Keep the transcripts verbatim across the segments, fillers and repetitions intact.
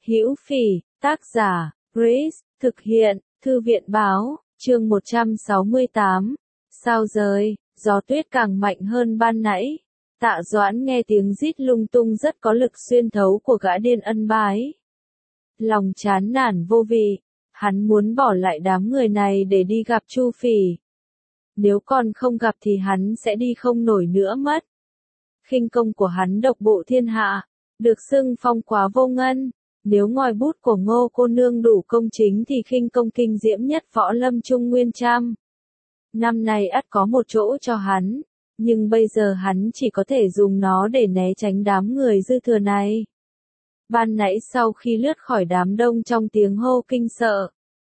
Hữu Phỉ, tác giả, Grace, thực hiện, Thư viện báo, chương một trăm sáu mươi tám. Sao rơi, gió tuyết càng mạnh hơn ban nãy. Tạ Doãn nghe tiếng rít lung tung rất có lực xuyên thấu của gã điên Ân Bái. Lòng chán nản vô vị, hắn muốn bỏ lại đám người này để đi gặp Chu Phỉ. Nếu còn không gặp thì hắn sẽ đi không nổi nữa mất. Khinh công của hắn độc bộ thiên hạ, được xưng phong quá vô ngân. Nếu ngòi bút của Ngô cô nương đủ công chính thì khinh công kinh diễm nhất võ lâm Trung Nguyên trăm. Năm nay ắt có một chỗ cho hắn, nhưng bây giờ hắn chỉ có thể dùng nó để né tránh đám người dư thừa này. Ban nãy sau khi lướt khỏi đám đông trong tiếng hô kinh sợ,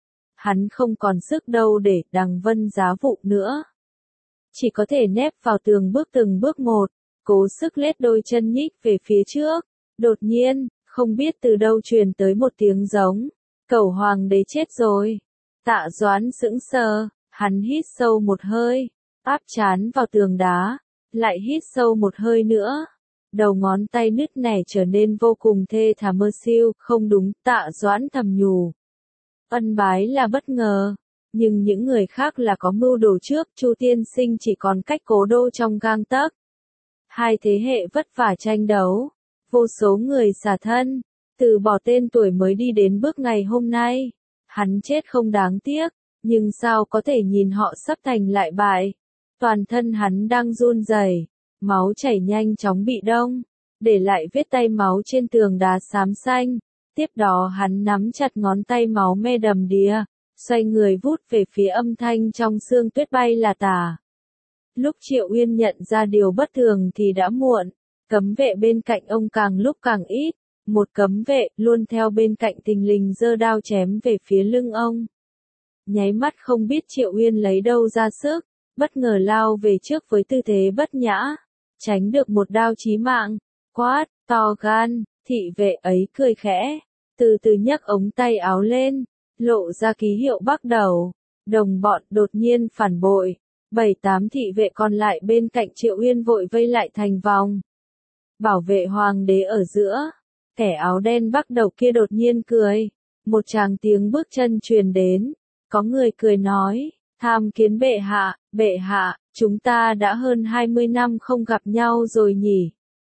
hắn không còn sức đâu để đằng vân giá vụ nữa. Chỉ có thể nép vào tường bước từng bước một, cố sức lết đôi chân nhích về phía trước. Đột nhiên, không biết từ đâu truyền tới một tiếng giống, cẩu hoàng đế chết rồi. Tạ Doãn sững sờ, hắn hít sâu một hơi, áp trán vào tường đá, lại hít sâu một hơi nữa. Đầu ngón tay nứt nẻ trở nên vô cùng thê thảm mơ siêu, không đúng, Tạ Doãn thầm nhủ. Ân Bái là bất ngờ, nhưng những người khác là có mưu đồ trước, Chu tiên sinh chỉ còn cách cố đô trong gang tấc. Hai thế hệ vất vả tranh đấu, vô số người xả thân, từ bỏ tên tuổi mới đi đến bước ngày hôm nay. Hắn chết không đáng tiếc, nhưng sao có thể nhìn họ sắp thành lại bại. Toàn thân hắn đang run rẩy, máu chảy nhanh chóng bị đông, để lại vết tay máu trên tường đá xám xanh. Tiếp đó hắn nắm chặt ngón tay máu me đầm đìa, xoay người vút về phía âm thanh trong sương tuyết bay là tả. Lúc Triệu Uyên nhận ra điều bất thường thì đã muộn, cấm vệ bên cạnh ông càng lúc càng ít, một cấm vệ luôn theo bên cạnh thình lình giơ đao chém về phía lưng ông. Nháy mắt không biết Triệu Uyên lấy đâu ra sức, bất ngờ lao về trước với tư thế bất nhã, tránh được một đao chí mạng. Quát, to gan, thị vệ ấy cười khẽ, từ từ nhấc ống tay áo lên, lộ ra ký hiệu bắt đầu. Đồng bọn đột nhiên phản bội, bảy tám thị vệ còn lại bên cạnh Triệu Uyên vội vây lại thành vòng. Bảo vệ hoàng đế ở giữa, kẻ áo đen bắt đầu kia đột nhiên cười, một tràng tiếng bước chân truyền đến, có người cười nói, tham kiến bệ hạ, bệ hạ, chúng ta đã hơn hai mươi năm không gặp nhau rồi nhỉ.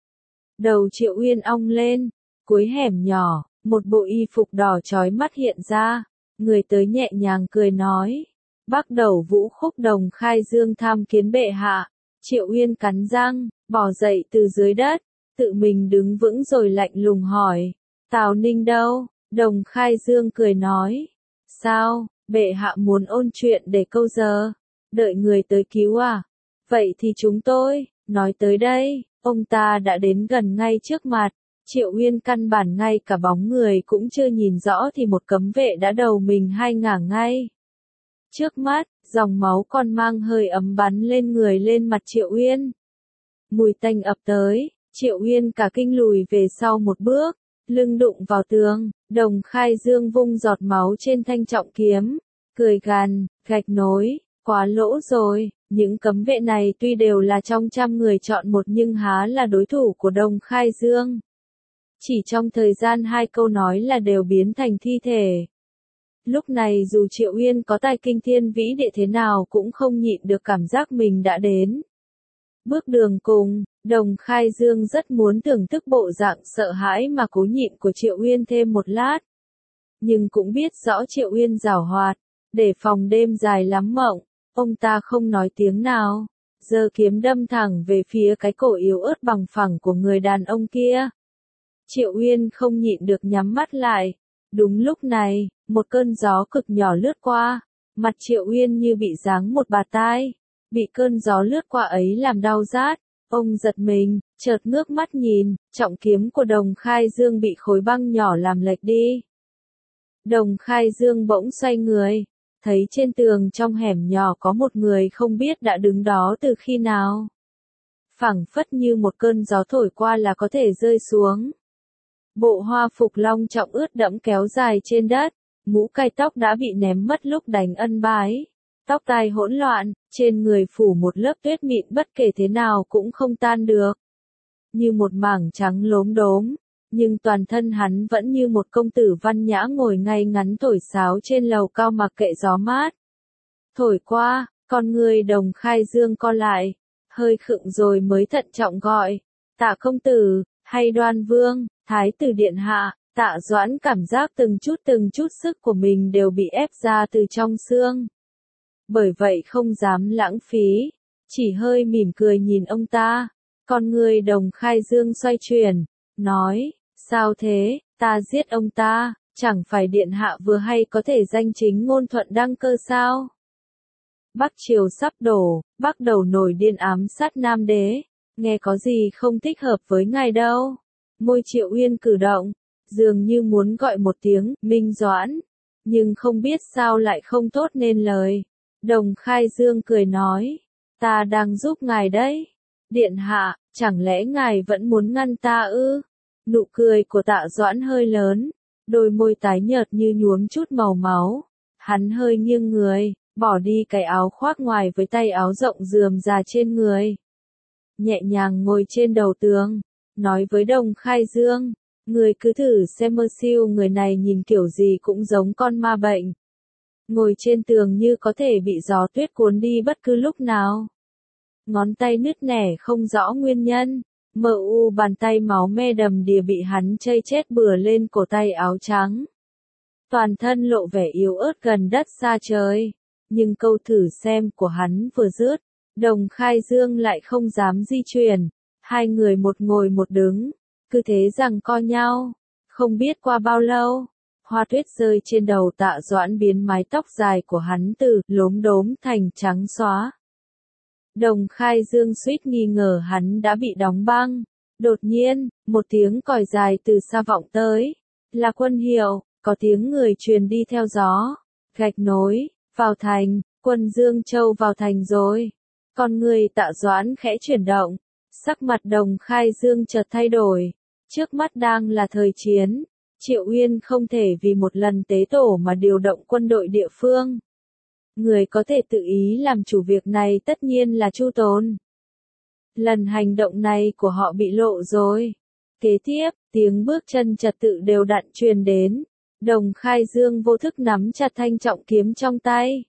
Đầu Triệu Uyên ong lên, cuối hẻm nhỏ, một bộ y phục đỏ chói mắt hiện ra, người tới nhẹ nhàng cười nói, bắt đầu vũ khúc đồng khai dương tham kiến bệ hạ. Triệu Uyên cắn răng, bò dậy từ dưới đất, tự mình đứng vững rồi lạnh lùng hỏi, Tào Ninh đâu? Đồng khai dương cười nói, sao, bệ hạ muốn ôn chuyện để câu giờ, đợi người tới cứu à? Vậy thì chúng tôi, nói tới đây, ông ta đã đến gần ngay trước mặt. Triệu Uyên căn bản ngay cả bóng người cũng chưa nhìn rõ thì một cấm vệ đã đầu mình hai ngả ngay. Trước mắt, dòng máu còn mang hơi ấm bắn lên người lên mặt Triệu Uyên. Mùi tanh ập tới, Triệu Uyên cả kinh lùi về sau một bước, lưng đụng vào tường, Đồng khai dương vung giọt máu trên thanh trọng kiếm, cười gằn, gạch nối, quá lỗ rồi, những cấm vệ này tuy đều là trong trăm người chọn một nhưng há là đối thủ của Đồng khai dương. Chỉ trong thời gian hai câu nói là đều biến thành thi thể. Lúc này dù Triệu Uyên có tài kinh thiên vĩ địa thế nào cũng không nhịn được cảm giác mình đã đến bước đường cùng. Đồng khai dương rất muốn thưởng thức bộ dạng sợ hãi mà cố nhịn của Triệu Uyên thêm một lát. Nhưng cũng biết rõ Triệu Uyên giảo hoạt, để phòng đêm dài lắm mộng, ông ta không nói tiếng nào, giơ kiếm đâm thẳng về phía cái cổ yếu ớt bằng phẳng của người đàn ông kia. Triệu Uyên không nhịn được nhắm mắt lại. Đúng lúc này, một cơn gió cực nhỏ lướt qua, mặt Triệu Uyên như bị giáng một bạt tai, bị cơn gió lướt qua ấy làm đau rát. Ông giật mình, chợt ngước mắt nhìn, trọng kiếm của Đồng khai dương bị khối băng nhỏ làm lệch đi. Đồng khai dương bỗng xoay người, thấy trên tường trong hẻm nhỏ có một người không biết đã đứng đó từ khi nào. Phảng phất như một cơn gió thổi qua là có thể rơi xuống. Bộ hoa phục long trọng ướt đẫm kéo dài trên đất, mũ cài tóc đã bị ném mất lúc đánh Ân Bái. Tóc tai hỗn loạn, trên người phủ một lớp tuyết mịn bất kể thế nào cũng không tan được. Như một mảng trắng lốm đốm, nhưng toàn thân hắn vẫn như một công tử văn nhã ngồi ngay ngắn thổi sáo trên lầu cao mặc kệ gió mát. Thổi qua, con người Đồng Khai Dương co lại, hơi khựng rồi mới thận trọng gọi, Tạ công tử, hay Đoan Vương, Thái tử điện hạ. Tạ Doãn cảm giác từng chút từng chút sức của mình đều bị ép ra từ trong xương. Bởi vậy không dám lãng phí, chỉ hơi mỉm cười nhìn ông ta. Con người Đồng Khai Dương xoay chuyển, nói, sao thế, ta giết ông ta, chẳng phải điện hạ vừa hay có thể danh chính ngôn thuận đăng cơ sao? Bắc Triều sắp đổ, Bắc đầu nổi điên ám sát Nam đế, nghe có gì không thích hợp với ngài đâu. Môi Triệu Uyên cử động, dường như muốn gọi một tiếng, Minh Doãn, nhưng không biết sao lại không thốt nên lời. Đồng Khai Dương cười nói, ta đang giúp ngài đấy. Điện hạ, chẳng lẽ ngài vẫn muốn ngăn ta ư? Nụ cười của Tạ Doãn hơi lớn, đôi môi tái nhợt như nhuốm chút màu máu. Hắn hơi nghiêng người, bỏ đi cái áo khoác ngoài với tay áo rộng rườm rà trên người. Nhẹ nhàng ngồi trên đầu tường, nói với Đồng Khai Dương, người cứ thử xem mơ siêu người này nhìn kiểu gì cũng giống con ma bệnh. Ngồi trên tường như có thể bị gió tuyết cuốn đi bất cứ lúc nào. Ngón tay nứt nẻ không rõ nguyên nhân, mờ u bàn tay máu me đầm đìa bị hắn chây chết bừa lên cổ tay áo trắng. Toàn thân lộ vẻ yếu ớt gần đất xa trời, nhưng câu thử xem của hắn vừa dứt, Đồng Khai Dương lại không dám di chuyển, hai người một ngồi một đứng, cứ thế giằng co nhau. Không biết qua bao lâu, hoa tuyết rơi trên đầu Tạ Doãn biến mái tóc dài của hắn từ lốm đốm thành trắng xóa. Đồng Khai Dương suýt nghi ngờ hắn đã bị đóng băng. Đột nhiên, một tiếng còi dài từ xa vọng tới. Là quân hiệu, có tiếng người truyền đi theo gió. Gạch nối, vào thành, quân Dương Châu vào thành rồi. Con người Tạ Doãn khẽ chuyển động. Sắc mặt Đồng Khai Dương chợt thay đổi. Trước mắt đang là thời chiến. Triệu Uyên không thể vì một lần tế tổ mà điều động quân đội địa phương. Người có thể tự ý làm chủ việc này tất nhiên là Chu Tồn. Lần hành động này của họ bị lộ rồi. Kế tiếp, tiếng bước chân trật tự đều đặn truyền đến. Đồng Khai Dương vô thức nắm chặt thanh trọng kiếm trong tay.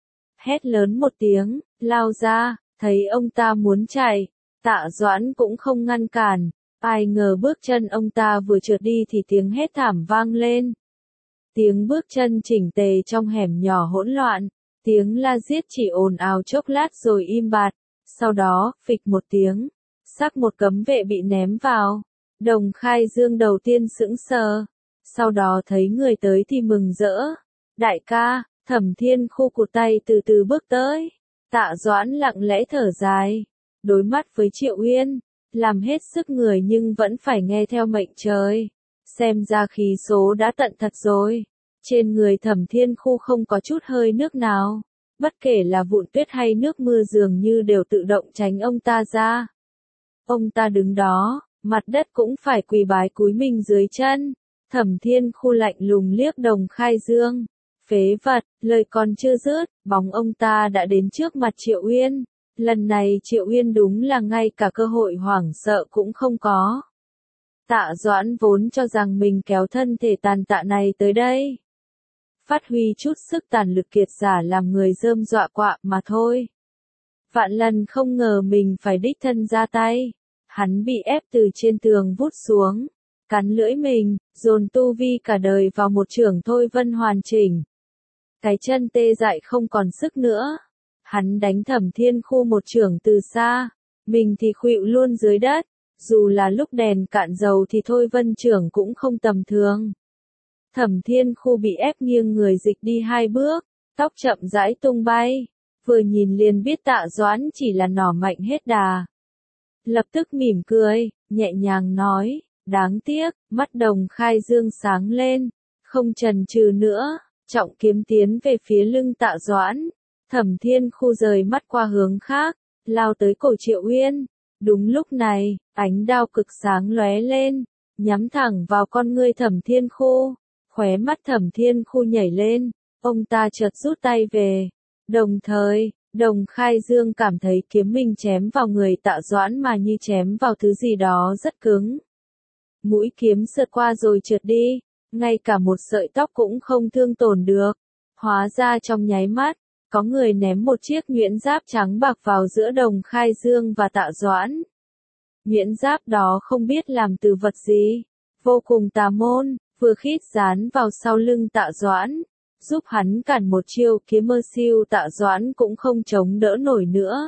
Hét lớn một tiếng, lao ra, thấy ông ta muốn chạy. Tạ Doãn cũng không ngăn cản. Ai ngờ bước chân ông ta vừa trượt đi thì tiếng hét thảm vang lên. Tiếng bước chân chỉnh tề trong hẻm nhỏ hỗn loạn. Tiếng la giết chỉ ồn ào chốc lát rồi im bặt. Sau đó, phịch một tiếng, xác một cấm vệ bị ném vào. Đồng Khai Dương đầu tiên sững sờ. Sau đó thấy người tới thì mừng rỡ. Đại ca, Thẩm Thiên Khu cụt tay từ từ bước tới. Tạ Doãn lặng lẽ thở dài. Đối mắt với Triệu Uyên. Làm hết sức người nhưng vẫn phải nghe theo mệnh trời. Xem ra khí số đã tận thật rồi. Trên người Thẩm Thiên Khu không có chút hơi nước nào. Bất kể là vụn tuyết hay nước mưa dường như đều tự động tránh ông ta ra. Ông ta đứng đó, mặt đất cũng phải quỳ bái cúi mình dưới chân. Thẩm Thiên Khu lạnh lùng liếc Đồng Khai Dương. Phế vật, lời còn chưa dứt, bóng ông ta đã đến trước mặt Triệu Uyên. Lần này Triệu Uyên đúng là ngay cả cơ hội hoảng sợ cũng không có. Tạ Doãn vốn cho rằng mình kéo thân thể tàn tạ này tới đây. Phát huy chút sức tàn lực kiệt giả làm người rơm dọa quạ mà thôi. Vạn lần không ngờ mình phải đích thân ra tay. Hắn bị ép từ trên tường vút xuống. Cắn lưỡi mình, dồn tu vi cả đời vào một chưởng Thôi Vân hoàn chỉnh. Cái chân tê dại không còn sức nữa. Hắn đánh Thẩm Thiên Khu một chưởng từ xa. Mình thì khuỵu luôn dưới đất. Dù là lúc đèn cạn dầu thì Thôi Vân chưởng cũng không tầm thường. Thẩm Thiên Khu bị ép nghiêng người dịch đi hai bước, tóc chậm rãi tung bay, vừa nhìn liền biết Tạ Doãn chỉ là nỏ mạnh hết đà. Lập tức mỉm cười, nhẹ nhàng nói, đáng tiếc, mắt Đồng Khai Dương sáng lên, không chần chừ nữa, trọng kiếm tiến về phía lưng Tạ Doãn. Thẩm Thiên Khu rời mắt qua hướng khác, lao tới cổ Triệu Uyên. Đúng lúc này, ánh đao cực sáng lóe lên, nhắm thẳng vào con ngươi Thẩm Thiên Khu. Khóe mắt Thẩm Thiên Khu nhảy lên, ông ta chợt rút tay về. Đồng thời, Đồng Khai Dương cảm thấy kiếm mình chém vào người Tạ Doãn mà như chém vào thứ gì đó rất cứng. Mũi kiếm sượt qua rồi trượt đi, ngay cả một sợi tóc cũng không thương tổn được. Hóa ra trong nháy mắt, có người ném một chiếc nhuyễn giáp trắng bạc vào giữa Đồng Khai Dương và Tạ Doãn. Nhuyễn giáp đó không biết làm từ vật gì, vô cùng tà môn, vừa khít dán vào sau lưng Tạ Doãn, giúp hắn cản một chiêu kiếm mơ siêu. Tạ Doãn cũng không chống đỡ nổi nữa.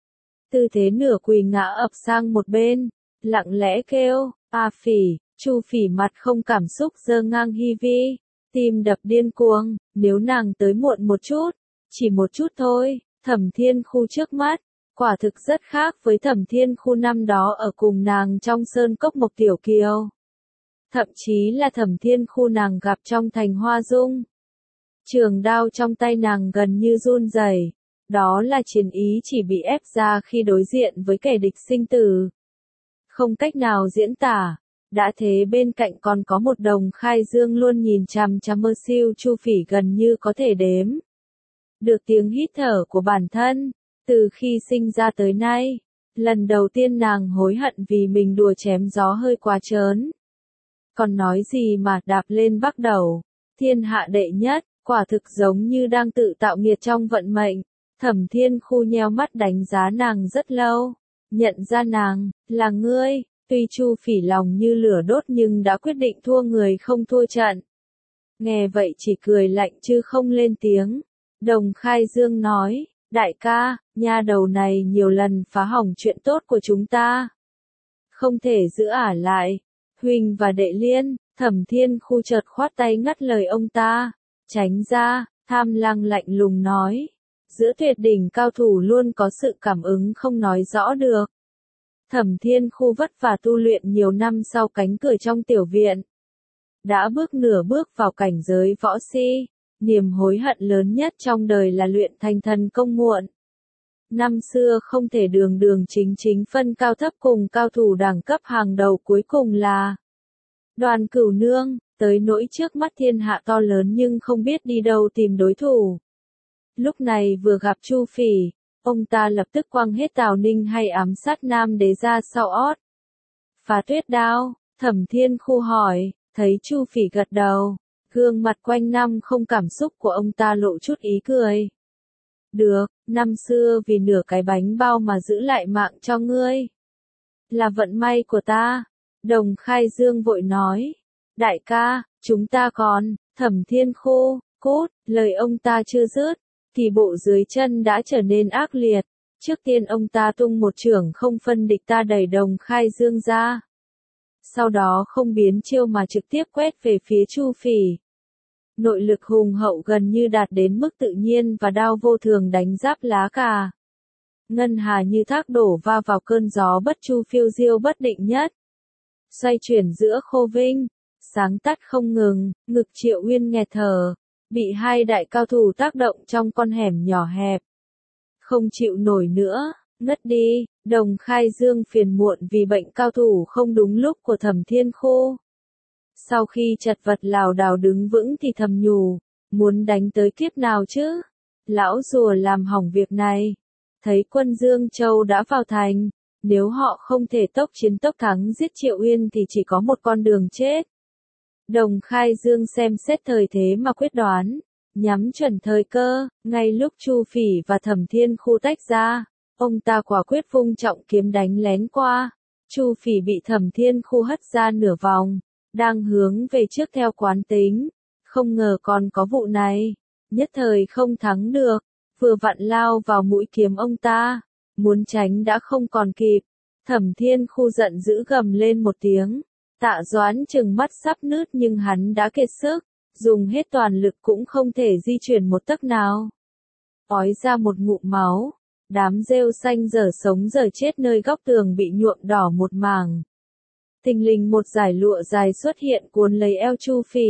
Tư thế nửa quỳ ngã ập sang một bên, lặng lẽ kêu, "A Phỉ." Chu Phỉ mặt không cảm xúc giơ ngang hi vi, tim đập điên cuồng, nếu nàng tới muộn một chút, chỉ một chút thôi, Thẩm Thiên Khu trước mắt, quả thực rất khác với Thẩm Thiên Khu năm đó ở cùng nàng trong sơn cốc Mộc Tiểu Kiều. Thậm chí là Thẩm Thiên Khu nàng gặp trong thành Hoa Dung. Trường đao trong tay nàng gần như run rẩy, đó là chiến ý chỉ bị ép ra khi đối diện với kẻ địch sinh tử. Không cách nào diễn tả. Đã thế bên cạnh còn có một Đồng Khai Dương luôn nhìn chằm chằm mơ siêu Chu Phỉ gần như có thể đếm được tiếng hít thở của bản thân. Từ khi sinh ra tới nay, lần đầu tiên nàng hối hận vì mình đùa chém gió hơi quá trớn. Còn nói gì mà đạp lên bắc đầu, thiên hạ đệ nhất, quả thực giống như đang tự tạo nghiệt trong vận mệnh. Thẩm Thiên Khu nheo mắt đánh giá nàng rất lâu, nhận ra nàng, là ngươi. Tuy Chu Phỉ lòng như lửa đốt nhưng đã quyết định thua người không thua trận. Nghe vậy chỉ cười lạnh chứ không lên tiếng. Đồng Khai Dương nói, đại ca, nha đầu này nhiều lần phá hỏng chuyện tốt của chúng ta. Không thể giữ ả lại. Huỳnh và Đệ Liên, Thẩm Thiên Khu chợt khoát tay ngắt lời ông ta. Tránh ra, Tham Lăng lạnh lùng nói. Giữa tuyệt đỉnh cao thủ luôn có sự cảm ứng không nói rõ được. Thẩm Thiên Khu vất vả tu luyện nhiều năm sau cánh cửa trong tiểu viện. Đã bước nửa bước vào cảnh giới võ si, niềm hối hận lớn nhất trong đời là luyện thành thần công muộn. Năm xưa không thể đường đường chính chính phân cao thấp cùng cao thủ đẳng cấp hàng đầu cuối cùng là Đoàn Cửu Nương, tới nỗi trước mắt thiên hạ to lớn nhưng không biết đi đâu tìm đối thủ. Lúc này vừa gặp Chu Phỉ, ông ta lập tức quăng hết Tào Ninh hay ám sát Nam Đế ra sau ót. Phá tuyết đao, Thẩm Thiên Khu hỏi, thấy Chu Phỉ gật đầu, gương mặt quanh năm không cảm xúc của ông ta lộ chút ý cười. Được, năm xưa vì nửa cái bánh bao mà giữ lại mạng cho ngươi. Là vận may của ta. Đồng Khai Dương vội nói, đại ca, chúng ta còn, Thẩm Thiên Khu, cút, lời ông ta chưa dứt. Thì bộ dưới chân đã trở nên ác liệt. Trước tiên ông ta tung một chưởng không phân địch ta đẩy Đồng Khai Dương ra. Sau đó không biến chiêu mà trực tiếp quét về phía Chu Phỉ. Nội lực hùng hậu gần như đạt đến mức tự nhiên và đao vô thường đánh giáp lá cà. Ngân hà như thác đổ va vào cơn gió bất chu phiêu diêu bất định nhất. Xoay chuyển giữa khô vinh, sáng tắt không ngừng, ngực Triệu Uyên nghẹt thở. Bị hai đại cao thủ tác động trong con hẻm nhỏ hẹp. Không chịu nổi nữa, ngất đi. Đồng Khai Dương phiền muộn vì bệnh cao thủ không đúng lúc của Thẩm Thiên Khu. Sau khi chật vật lảo đảo đứng vững thì thầm nhủ, muốn đánh tới kiếp nào chứ? Lão rùa làm hỏng việc này. Thấy quân Dương Châu đã vào thành, nếu họ không thể tốc chiến tốc thắng giết Triệu Uyên thì chỉ có một con đường chết. Đồng Khai Dương xem xét thời thế mà quyết đoán, nhắm chuẩn thời cơ, ngay lúc Chu Phỉ và Thẩm Thiên Khu tách ra, ông ta quả quyết vung trọng kiếm đánh lén qua. Chu Phỉ bị Thẩm Thiên Khu hất ra nửa vòng, đang hướng về trước theo quán tính, không ngờ còn có vụ này, nhất thời không thắng được, vừa vặn lao vào mũi kiếm ông ta, muốn tránh đã không còn kịp. Thẩm Thiên Khu giận dữ gầm lên một tiếng. Tạ Doãn chừng mắt sắp nứt nhưng hắn đã kiệt sức, dùng hết toàn lực cũng không thể di chuyển một tấc nào. Ói ra một ngụm máu, đám rêu xanh dở sống dở chết nơi góc tường bị nhuộm đỏ một mảng. Thình lình một dải lụa dài xuất hiện cuốn lấy eo Chu Phỉ.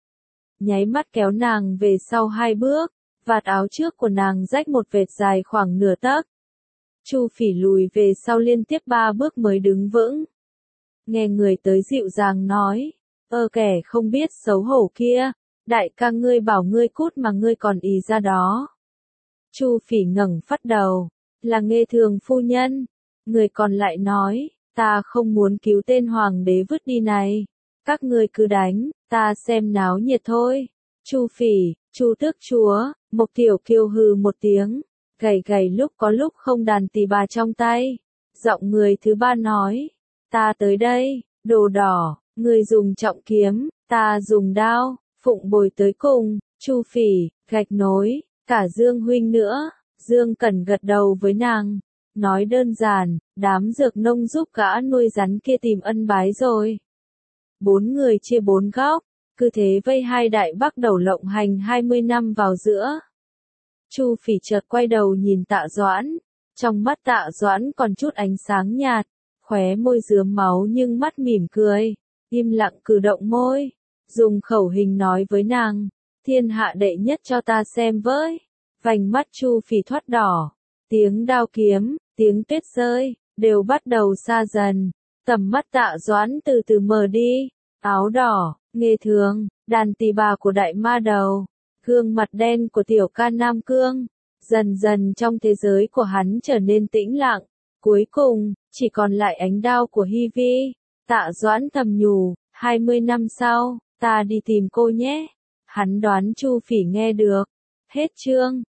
Nháy mắt kéo nàng về sau hai bước, vạt áo trước của nàng rách một vệt dài khoảng nửa tấc. Chu Phỉ lùi về sau liên tiếp ba bước mới đứng vững. Nghe người tới dịu dàng nói, ơ kẻ không biết xấu hổ kia, đại ca ngươi bảo ngươi cút mà ngươi còn ý ra đó. Chu Phỉ ngẩng phát đầu, là Nghê Thường phu nhân. Người còn lại nói, ta không muốn cứu tên hoàng đế vứt đi này. Các ngươi cứ đánh, ta xem náo nhiệt thôi. Chu Phỉ, Chu tước chúa, Mộc Tiểu Kiều hừ một tiếng, gầy gầy lúc có lúc không đàn tỳ bà trong tay. Giọng người thứ ba nói, ta tới đây, đồ đỏ, người dùng trọng kiếm, ta dùng đao, Phụng Bồi tới cùng, Chu Phỉ, gạch nối, cả Dương huynh nữa. Dương Cẩn gật đầu với nàng, nói đơn giản, đám dược nông giúp gã nuôi rắn kia tìm ân bái rồi. Bốn người chia bốn góc, cứ thế vây hai đại bắc đầu lộng hành hai mươi năm vào giữa. Chu Phỉ chợt quay đầu nhìn Tạ Doãn, trong mắt Tạ Doãn còn chút ánh sáng nhạt, khóe môi rướm máu nhưng mắt mỉm cười, im lặng cử động môi, dùng khẩu hình nói với nàng, thiên hạ đệ nhất cho ta xem với. Vành mắt Chu Phỉ thoát đỏ, tiếng đao kiếm, tiếng tuyết rơi, đều bắt đầu xa dần, tầm mắt Tạ Doãn từ từ mờ đi, áo đỏ, nghề thường, đàn tỳ bà của đại ma đầu, gương mặt đen của tiểu ca Nam Cương, dần dần trong thế giới của hắn trở nên tĩnh lặng, cuối cùng, chỉ còn lại ánh đao của Hy Vi. Tạ Doãn thầm nhủ, hai mươi năm sau, ta đi tìm cô nhé. Hắn đoán Chu Phỉ nghe được. Hết chương.